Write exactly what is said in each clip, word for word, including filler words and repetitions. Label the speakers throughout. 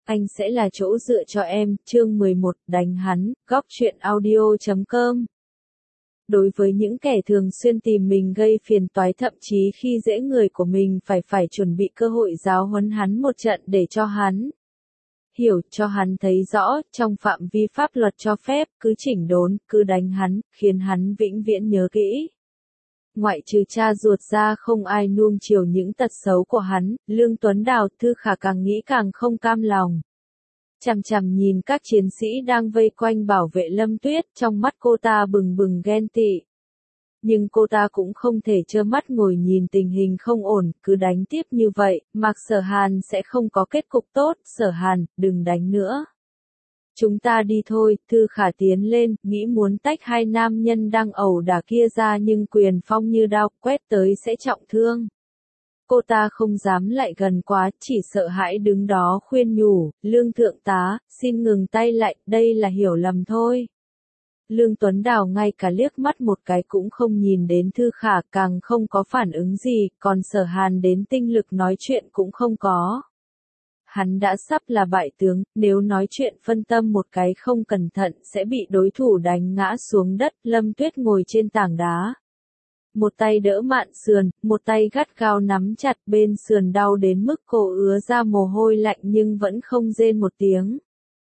Speaker 1: Anh sẽ là chỗ dựa cho em, chương mười một, đánh hắn, góc truyện audio chấm com. Đối với những kẻ thường xuyên tìm mình gây phiền toái thậm chí khi dễ người của mình phải phải chuẩn bị cơ hội giáo huấn hắn một trận để cho hắn hiểu, cho hắn thấy rõ, trong phạm vi pháp luật cho phép, cứ chỉnh đốn, cứ đánh hắn, khiến hắn vĩnh viễn nhớ kỹ. Ngoại trừ cha ruột ra không ai nuông chiều những tật xấu của hắn, Lương Tuấn Đào, Thư Khả càng nghĩ càng không cam lòng. Chằm chằm nhìn các chiến sĩ đang vây quanh bảo vệ Lâm Tuyết, trong mắt cô ta bừng bừng ghen tị. Nhưng cô ta cũng không thể trơ mắt ngồi nhìn tình hình không ổn, cứ đánh tiếp như vậy, Mạc Sở Hàn sẽ không có kết cục tốt. Sở Hàn, đừng đánh nữa. Chúng ta đi thôi. Thư Khả tiến lên, nghĩ muốn tách hai nam nhân đang ẩu đả kia ra nhưng quyền phong như đao quét tới sẽ trọng thương. Cô ta không dám lại gần quá, chỉ sợ hãi đứng đó khuyên nhủ, Lương thượng tá, xin ngừng tay lại, đây là hiểu lầm thôi. Lương Tuấn Đào ngay cả liếc mắt một cái cũng không nhìn đến Thư Khả, càng không có phản ứng gì, còn Sở Hàn đến tinh lực nói chuyện cũng không có. Hắn đã sắp là bại tướng, nếu nói chuyện phân tâm một cái không cẩn thận sẽ bị đối thủ đánh ngã xuống đất. Lâm Tuyết ngồi trên tảng đá. Một tay đỡ mạn sườn, một tay gắt gao nắm chặt bên sườn đau đến mức cô ứa ra mồ hôi lạnh nhưng vẫn không rên một tiếng.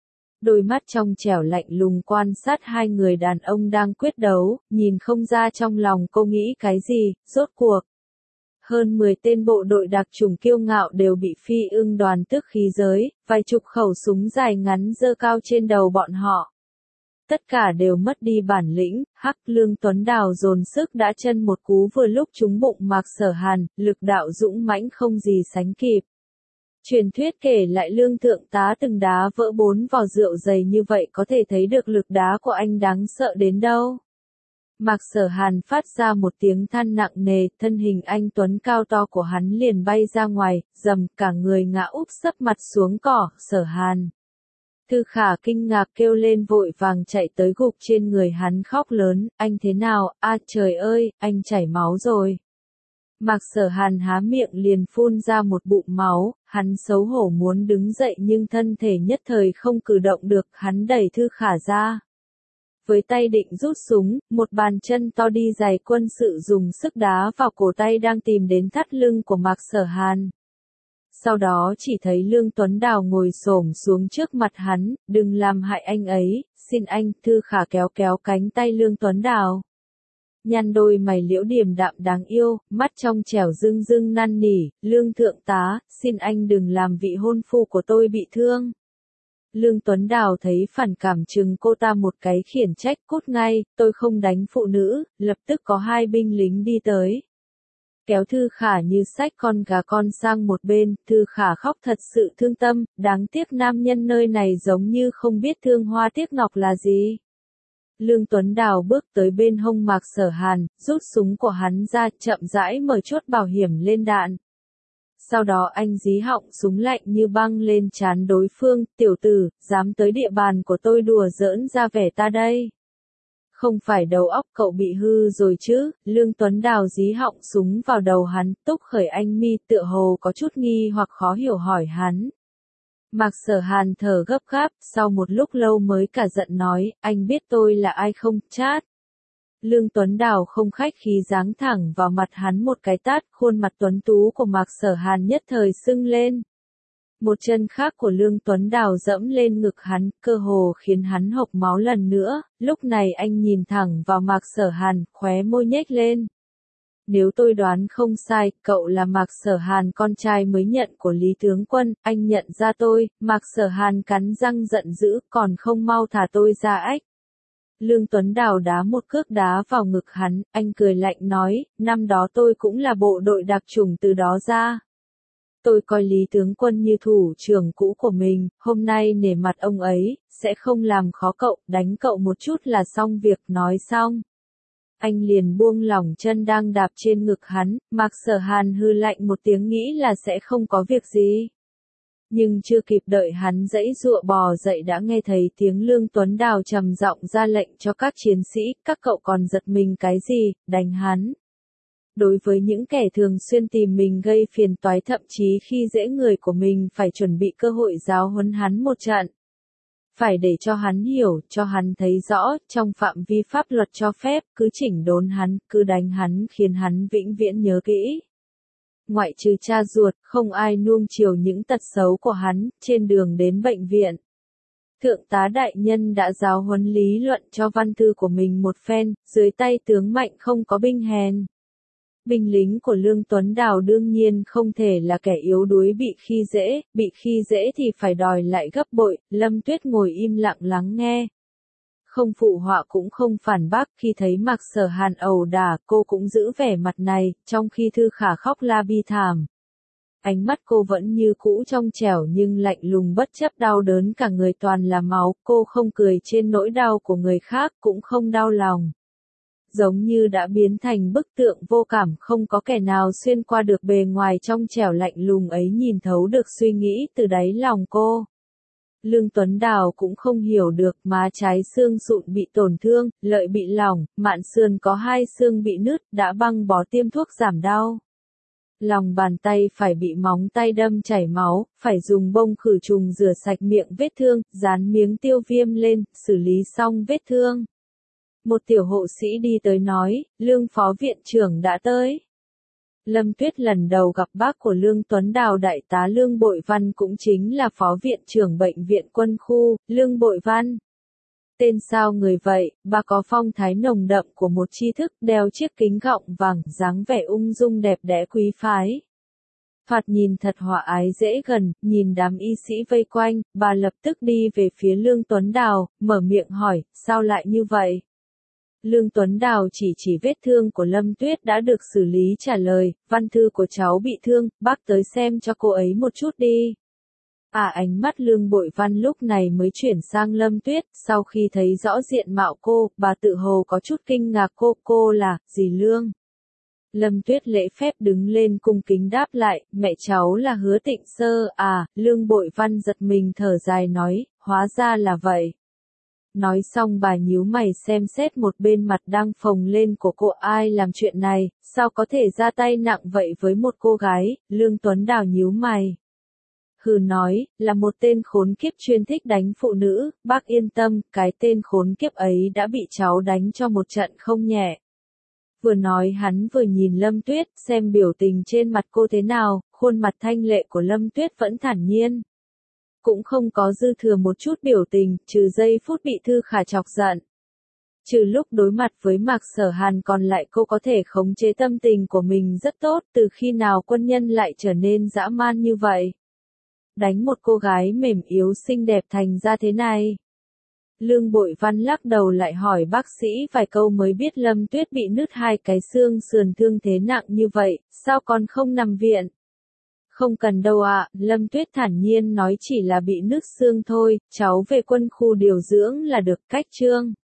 Speaker 1: Đôi mắt trong trẻo lạnh lùng quan sát hai người đàn ông đang quyết đấu, nhìn không ra trong lòng cô nghĩ cái gì. Rốt cuộc hơn mười tên bộ đội đặc chủng kiêu ngạo đều bị Phi Ưng đoàn tước khí giới, vài chục khẩu súng dài ngắn giơ cao trên đầu bọn họ. Tất cả đều mất đi bản lĩnh. Hắc, Lương Tuấn Đào dồn sức đã chân một cú vừa lúc trúng bụng Mạc Sở Hàn, lực đạo dũng mãnh không gì sánh kịp. Truyền thuyết kể lại Lương thượng tá từng đá vỡ bốn vò rượu dày như vậy có thể thấy được lực đá của anh đáng sợ đến đâu. Mạc Sở Hàn phát ra một tiếng than nặng nề, thân hình anh tuấn cao to của hắn liền bay ra ngoài, dầm, cả người ngã úp sấp mặt xuống cỏ. Sở Hàn. Thư Khả kinh ngạc kêu lên vội vàng chạy tới gục trên người hắn khóc lớn, anh thế nào, a trời ơi, anh chảy máu rồi. Mạc Sở Hàn há miệng liền phun ra một bụng máu, hắn xấu hổ muốn đứng dậy nhưng thân thể nhất thời không cử động được, hắn đẩy Thư Khả ra. Với tay định rút súng, một bàn chân to đi giày quân sự dùng sức đá vào cổ tay đang tìm đến thắt lưng của Mạc Sở Hàn. Sau đó chỉ thấy Lương Tuấn Đào ngồi xổm xuống trước mặt hắn, đừng làm hại anh ấy, xin anh. Thư Khả kéo kéo cánh tay Lương Tuấn Đào. Nhăn đôi mày liễu điềm đạm đáng yêu, mắt trong trẻo rưng rưng năn nỉ, Lương thượng tá, xin anh đừng làm vị hôn phu của tôi bị thương. Lương Tuấn Đào thấy phản cảm chừng cô ta một cái khiển trách, cút ngay, tôi không đánh phụ nữ. Lập tức có hai binh lính đi tới. Kéo Thư Khả như xách con gà con sang một bên. Thư Khả khóc thật sự thương tâm, đáng tiếc nam nhân nơi này giống như không biết thương hoa tiếc ngọc là gì. Lương Tuấn Đào bước tới bên hông Mạc Sở Hàn, rút súng của hắn ra, chậm rãi mở chốt bảo hiểm lên đạn. Sau đó anh dí họng súng lạnh như băng lên trán đối phương, tiểu tử, dám tới địa bàn của tôi đùa giỡn ra vẻ ta đây. Không phải đầu óc cậu bị hư rồi chứ? Lương Tuấn Đào dí họng súng vào đầu hắn, túc khởi anh mi, tựa hồ có chút nghi hoặc khó hiểu hỏi hắn. Mạc Sở Hàn thở gấp gáp, sau một lúc lâu mới cả giận nói, anh biết tôi là ai không, chát. Lương Tuấn Đào không khách khí giáng thẳng vào mặt hắn một cái tát, khuôn mặt tuấn tú của Mạc Sở Hàn nhất thời sưng lên. Một chân khác của Lương Tuấn Đào dẫm lên ngực hắn, cơ hồ khiến hắn hộc máu lần nữa. Lúc này anh nhìn thẳng vào Mạc Sở Hàn, khóe môi nhếch lên. Nếu tôi đoán không sai, cậu là Mạc Sở Hàn con trai mới nhận của Lý tướng quân, anh nhận ra tôi. Mạc Sở Hàn cắn răng giận dữ, còn không mau thả tôi ra ách. Lương Tuấn Đào đá một cước đá vào ngực hắn, anh cười lạnh nói, năm đó tôi cũng là bộ đội đặc chủng từ đó ra. Tôi coi Lý tướng quân như thủ trưởng cũ của mình, hôm nay nể mặt ông ấy, sẽ không làm khó cậu, đánh cậu một chút là xong việc. Nói xong. Anh liền buông lỏng chân đang đạp trên ngực hắn. Mạc Sở Hàn hư lạnh một tiếng nghĩ là sẽ không có việc gì. Nhưng chưa kịp đợi hắn giãy giụa bò dậy đã nghe thấy tiếng Lương Tuấn Đào trầm giọng ra lệnh cho các chiến sĩ, các cậu còn giật mình cái gì, đánh hắn. Đối với những kẻ thường xuyên tìm mình gây phiền toái thậm chí khi dễ người của mình phải chuẩn bị cơ hội giáo huấn hắn một trận. Phải để cho hắn hiểu, cho hắn thấy rõ, trong phạm vi pháp luật cho phép, cứ chỉnh đốn hắn, cứ đánh hắn khiến hắn vĩnh viễn nhớ kỹ. Ngoại trừ cha ruột, không ai nuông chiều những tật xấu của hắn, trên đường đến bệnh viện. Thượng tá đại nhân đã giáo huấn lý luận cho văn thư của mình một phen, dưới tay tướng mạnh không có binh hèn. Binh lính của Lương Tuấn Đào đương nhiên không thể là kẻ yếu đuối bị khi dễ, bị khi dễ thì phải đòi lại gấp bội, Lâm Tuyết ngồi im lặng lắng nghe. Không phụ họa cũng không phản bác, khi thấy Mạc Sở Hàn ẩu đả, cô cũng giữ vẻ mặt này, trong khi Thư Khả khóc la bi thảm. Ánh mắt cô vẫn như cũ trong trẻo nhưng lạnh lùng bất chấp đau đớn cả người toàn là máu, cô không cười trên nỗi đau của người khác, cũng không đau lòng. Giống như đã biến thành bức tượng vô cảm, không có kẻ nào xuyên qua được bề ngoài trong trẻo lạnh lùng ấy, nhìn thấu được suy nghĩ từ đáy lòng cô. Lương Tuấn Đào cũng không hiểu được, má trái xương sụn bị tổn thương, lợi bị lỏng, mạn sườn có hai xương bị nứt, đã băng bó tiêm thuốc giảm đau. Lòng bàn tay phải bị móng tay đâm chảy máu, phải dùng bông khử trùng rửa sạch miệng vết thương, dán miếng tiêu viêm lên, xử lý xong vết thương. Một tiểu hộ sĩ đi tới nói, Lương phó viện trưởng đã tới. Lâm Tuyết lần đầu gặp bác của Lương Tuấn Đào, đại tá Lương Bội Văn, cũng chính là phó viện trưởng bệnh viện quân khu, Lương Bội Văn. Tên sao người vậy, bà có phong thái nồng đậm của một tri thức, đeo chiếc kính gọng vàng, dáng vẻ ung dung đẹp đẽ quý phái. Thoạt nhìn thật hòa ái dễ gần, nhìn đám y sĩ vây quanh, bà lập tức đi về phía Lương Tuấn Đào, mở miệng hỏi, sao lại như vậy? Lương Tuấn Đào chỉ chỉ vết thương của Lâm Tuyết đã được xử lý, trả lời, văn thư của cháu bị thương, bác tới xem cho cô ấy một chút đi. À, ánh mắt Lương Bội Văn lúc này mới chuyển sang Lâm Tuyết, sau khi thấy rõ diện mạo cô, bà tự hồ có chút kinh ngạc, cô, cô là, dì Lương. Lâm Tuyết lễ phép đứng lên cung kính đáp lại, mẹ cháu là Hứa Tịnh Sơ. À, Lương Bội Văn giật mình thở dài nói, hóa ra là vậy. Nói xong bà nhíu mày xem xét một bên mặt đang phồng lên của cô, ai làm chuyện này, sao có thể ra tay nặng vậy với một cô gái? Lương Tuấn Đào nhíu mày. Hừ nói, là một tên khốn kiếp chuyên thích đánh phụ nữ, bác yên tâm, cái tên khốn kiếp ấy đã bị cháu đánh cho một trận không nhẹ. Vừa nói hắn vừa nhìn Lâm Tuyết, xem biểu tình trên mặt cô thế nào, khuôn mặt thanh lệ của Lâm Tuyết vẫn thản nhiên. Cũng không có dư thừa một chút biểu tình, trừ giây phút bị Thư Khả chọc giận. Trừ lúc đối mặt với Mạc Sở Hàn còn lại cô có thể khống chế tâm tình của mình rất tốt, từ khi nào quân nhân lại trở nên dã man như vậy? Đánh một cô gái mềm yếu xinh đẹp thành ra thế này. Lương Bội Văn lắc đầu lại hỏi bác sĩ vài câu mới biết Lâm Tuyết bị nứt hai cái xương sườn, thương thế nặng như vậy, sao còn không nằm viện? Không cần đâu ạ, Lâm Tuyết thản nhiên nói, chỉ là bị nứt xương thôi, cháu về quân khu điều dưỡng là được, cách trương.